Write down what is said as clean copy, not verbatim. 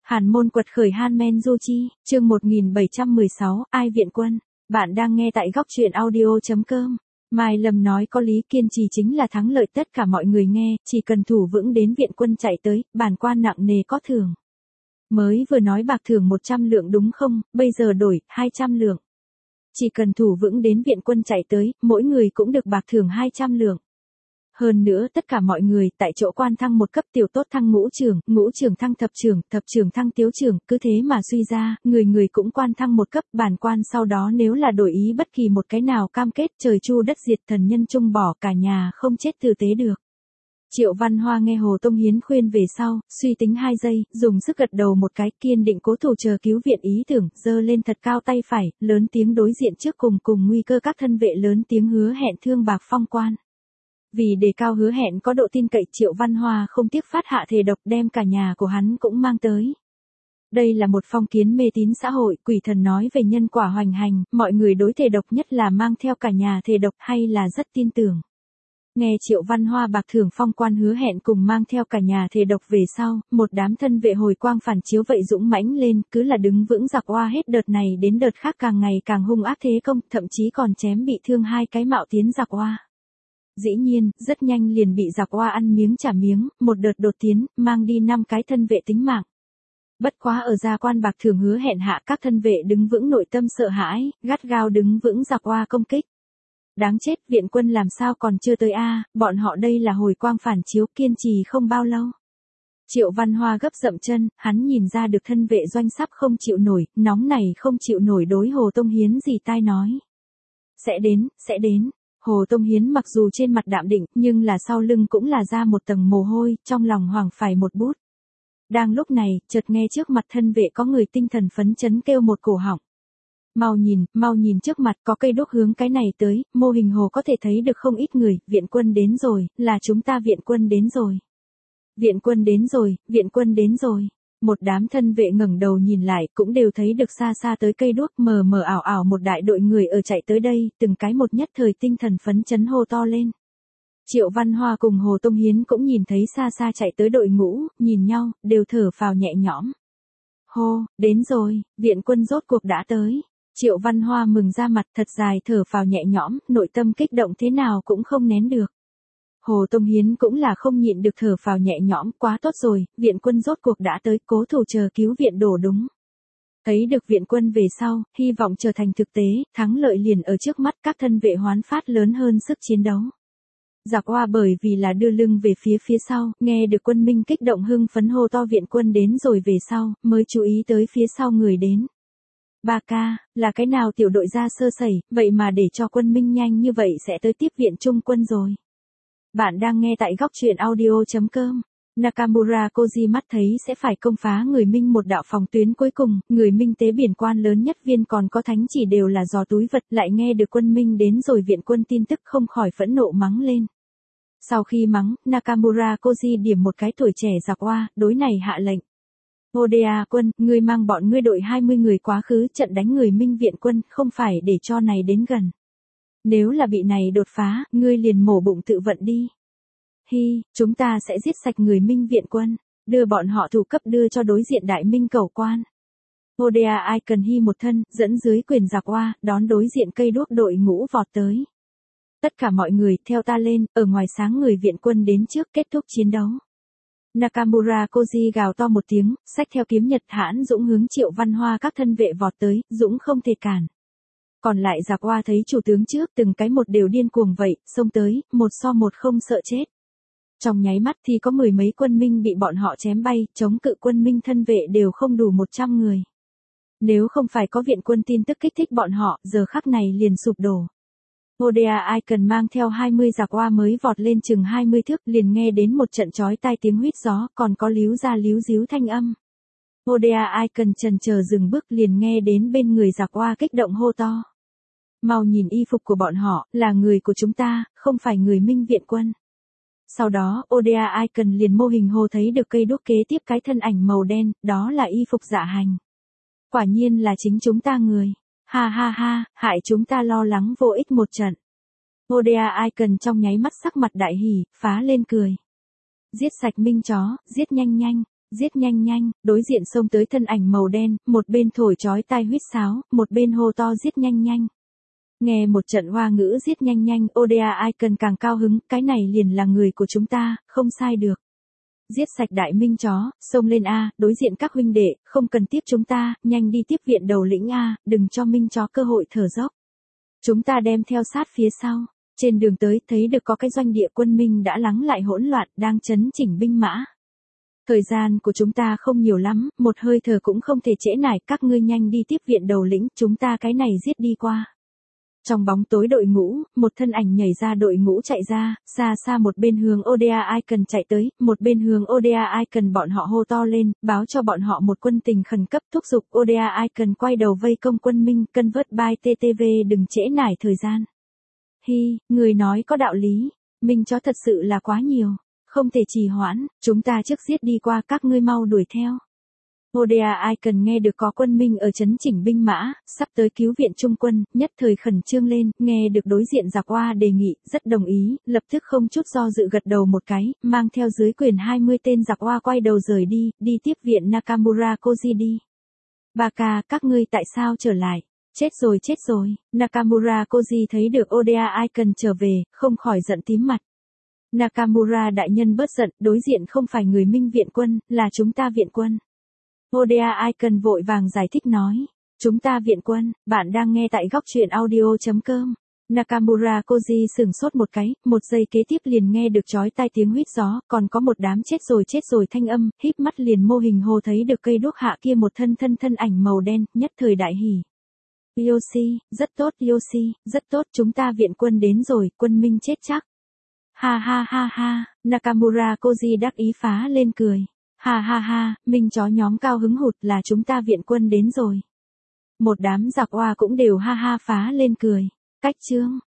Hàn môn quật khởi Han Du Chi, chương 1716, ai viện quân. Bạn đang nghe tại góc truyện audio.com. Mai Lâm nói có lý, kiên trì chính là thắng lợi, tất cả mọi người nghe, chỉ cần thủ vững đến viện quân chạy tới, bản quan nặng nề có thưởng. Mới vừa nói bạc thưởng 100 lượng đúng không, bây giờ đổi, 200 lượng. Chỉ cần thủ vững đến viện quân chạy tới, mỗi người cũng được bạc thưởng 200 lượng. Hơn nữa tất cả mọi người tại chỗ quan thăng một cấp, tiểu tốt thăng ngũ trưởng thăng thập trưởng thăng tiếu trưởng, cứ thế mà suy ra, người người cũng quan thăng một cấp, bản quan sau đó nếu là đổi ý bất kỳ một cái nào cam kết trời chu đất diệt, thần nhân chung bỏ, cả nhà không chết tử tế được. Triệu Văn Hoa nghe Hồ Tông Hiến khuyên về sau, suy tính 2 giây, dùng sức gật đầu một cái, kiên định cố thủ chờ cứu viện ý tưởng, giơ lên thật cao tay phải, lớn tiếng đối diện trước cùng nguy cơ các thân vệ, lớn tiếng hứa hẹn thương bạc phong quan. Vì đề cao hứa hẹn có độ tin cậy, Triệu Văn Hoa không tiếc phát hạ thề độc, đem cả nhà của hắn cũng mang tới. Đây là một phong kiến mê tín xã hội, quỷ thần nói về nhân quả hoành hành, mọi người đối thề độc nhất là mang theo cả nhà thề độc hay là rất tin tưởng. Nghe Triệu Văn Hoa bạc thưởng phong quan hứa hẹn cùng mang theo cả nhà thề độc về sau, một đám thân vệ hồi quang phản chiếu vậy dũng mãnh lên, cứ là đứng vững giặc oa, hết đợt này đến đợt khác càng ngày càng hung ác thế công, thậm chí còn chém bị thương 2 cái mạo tiến giặc oa. Dĩ nhiên, rất nhanh liền bị giặc oa ăn miếng trả miếng, một đợt đột tiến, mang đi 5 cái thân vệ tính mạng. Bất quá ở gia quan bạc thưởng hứa hẹn hạ, các thân vệ đứng vững nội tâm sợ hãi, gắt gao đứng vững giặc oa công kích. Đáng chết, viện quân làm sao còn chưa tới a, bọn họ đây là hồi quang phản chiếu, kiên trì không bao lâu. Triệu Văn Hoa gấp dậm chân, hắn nhìn ra được thân vệ doanh sắp không chịu nổi, nóng này không chịu nổi, đối Hồ Tông Hiến dì tai nói. Sẽ đến. Hồ Tông Hiến mặc dù trên mặt đạm định, nhưng là sau lưng cũng là ra một tầng mồ hôi, trong lòng hoảng phải một bút. Đang lúc này, chợt nghe trước mặt thân vệ có người tinh thần phấn chấn kêu một cổ họng. Mau nhìn trước mặt có cây đuốc hướng cái này tới, mô hình hồ có thể thấy được không ít người, viện quân đến rồi, là chúng ta viện quân đến rồi. Viện quân đến rồi. Một đám thân vệ ngẩng đầu nhìn lại, cũng đều thấy được xa xa tới cây đuốc, mờ mờ ảo ảo một đại đội người ở chạy tới đây, từng cái một nhất thời tinh thần phấn chấn hô to lên. Triệu Văn Hoa cùng Hồ Tông Hiến cũng nhìn thấy xa xa chạy tới đội ngũ, nhìn nhau, đều thở phào nhẹ nhõm. Hô, đến rồi, viện quân rốt cuộc đã tới. Triệu Văn Hoa mừng ra mặt, thật dài thở phào nhẹ nhõm, nội tâm kích động thế nào cũng không nén được. Hồ Tông Hiến cũng là không nhịn được thở phào nhẹ nhõm, quá tốt rồi, viện quân rốt cuộc đã tới, cố thủ chờ cứu viện đổ đúng. Thấy được viện quân về sau, hy vọng trở thành thực tế, thắng lợi liền ở trước mắt, các thân vệ hoán phát lớn hơn sức chiến đấu. Giặc oa bởi vì là đưa lưng về phía sau, nghe được quân minh kích động hưng phấn hô to viện quân đến rồi về sau, mới chú ý tới phía sau người đến. Ba ca, là cái nào tiểu đội ra sơ sẩy, vậy mà để cho quân minh nhanh như vậy sẽ tới tiếp viện trung quân rồi. Bạn đang nghe tại góc truyện audio.com. Nakamura Koji mắt thấy sẽ phải công phá người Minh một đạo phòng tuyến cuối cùng, người Minh tế biển quan lớn nhất viên còn có thánh chỉ đều là giò túi vật, lại nghe được quân Minh đến rồi viện quân tin tức không khỏi phẫn nộ mắng lên. Sau khi mắng, Nakamura Koji điểm một cái tuổi trẻ giặc oa, đối này hạ lệnh. Oda quân, ngươi mang bọn ngươi đội 20 người quá khứ trận đánh người Minh viện quân, không phải để cho này đến gần. Nếu là bị này đột phá, ngươi liền mổ bụng tự vận đi. Hi, chúng ta sẽ giết sạch người Minh viện quân, đưa bọn họ thủ cấp đưa cho đối diện đại Minh cầu quan. Oda Icon Hi một thân, dẫn dưới quyền giặc oa, đón đối diện cây đuốc đội ngũ vọt tới. Tất cả mọi người, theo ta lên, ở ngoài sáng người viện quân đến trước kết thúc chiến đấu. Nakamura Koji gào to một tiếng, xách theo kiếm nhật hãn dũng hướng Triệu Văn Hoa các thân vệ vọt tới, dũng không thể cản. Còn lại giặc oa thấy chủ tướng trước, từng cái một đều điên cuồng vậy, xông tới, một so một không sợ chết. Trong nháy mắt thì có 10 mấy quân Minh bị bọn họ chém bay, chống cự quân Minh thân vệ đều không đủ 100 người. Nếu không phải có viện quân tin tức kích thích bọn họ, giờ khắc này liền sụp đổ. Oda Icon mang theo 20 giặc oa mới vọt lên chừng 20 thước, liền nghe đến một trận chói tai tiếng huýt gió, còn có líu ra líu díu thanh âm. Oda Icon chần chờ dừng bước, liền nghe đến bên người giặc oa kích động hô to. Mau nhìn y phục của bọn họ, là người của chúng ta, không phải người Minh viện quân. Sau đó, Oda Icon liền mô hình hồ thấy được cây đuốc kế tiếp cái thân ảnh màu đen, đó là y phục dạ hành. Quả nhiên là chính chúng ta người. Ha ha ha, hại chúng ta lo lắng vô ích một trận. Oda Icon trong nháy mắt sắc mặt đại hỉ, phá lên cười. Giết sạch Minh chó, giết nhanh nhanh. Giết nhanh nhanh, đối diện xông tới thân ảnh màu đen, một bên thổi chói tai huýt sáo, một bên hô to giết nhanh nhanh. Nghe một trận hoa ngữ giết nhanh nhanh, Oda Icon càng cao hứng, cái này liền là người của chúng ta, không sai được. Giết sạch đại minh chó, xông lên A, đối diện các huynh đệ, không cần tiếp chúng ta, nhanh đi tiếp viện đầu lĩnh A, đừng cho minh chó cơ hội thở dốc. Chúng ta đem theo sát phía sau. Trên đường tới, thấy được có cái doanh địa quân minh đã lắng lại hỗn loạn, đang chấn chỉnh binh mã. Thời gian của chúng ta không nhiều lắm, một hơi thở cũng không thể trễ nải, các ngươi nhanh đi tiếp viện đầu lĩnh, chúng ta cái này giết đi qua. Trong bóng tối đội ngũ, một thân ảnh nhảy ra đội ngũ chạy ra, xa xa một bên hướng Oda Icon chạy tới, một bên hướng Oda Icon bọn họ hô to lên, báo cho bọn họ một quân tình khẩn cấp thúc giục Oda Icon quay đầu vây công quân minh, convert by TTV đừng trễ nải thời gian. Hi, người nói có đạo lý, minh chó thật sự là quá nhiều, không thể trì hoãn, chúng ta trước giết đi qua các ngươi mau đuổi theo. Oda Icon nghe được có quân minh ở chấn chỉnh binh mã, sắp tới cứu viện trung quân, nhất thời khẩn trương lên, nghe được đối diện giặc oa đề nghị, rất đồng ý, lập tức không chút do dự gật đầu một cái, mang theo dưới quyền 20 tên giặc oa quay đầu rời đi, đi tiếp viện Nakamura Koji đi. Baka, các ngươi tại sao trở lại? Chết rồi, Nakamura Koji thấy được Oda Icon trở về, không khỏi giận tím mặt. Nakamura đại nhân bớt giận, đối diện không phải người minh viện quân, là chúng ta viện quân. Oda Icon vội vàng giải thích nói, chúng ta viện quân, bạn đang nghe tại góc truyện audio.com. Nakamura Koji sửng sốt một cái, một giây kế tiếp liền nghe được chói tai tiếng huýt gió, còn có một đám chết rồi thanh âm, híp mắt liền mô hình hồ thấy được cây đuốc hạ kia một thân ảnh màu đen, nhất thời đại hỉ. Yoshi, rất tốt Yoshi, rất tốt, chúng ta viện quân đến rồi, quân minh chết chắc. Ha, Nakamura Koji đắc ý phá lên cười. Ha, minh chó nhóm cao hứng hụt là chúng ta viện quân đến rồi. Một đám giặc oa cũng đều ha phá lên cười. Cách chương,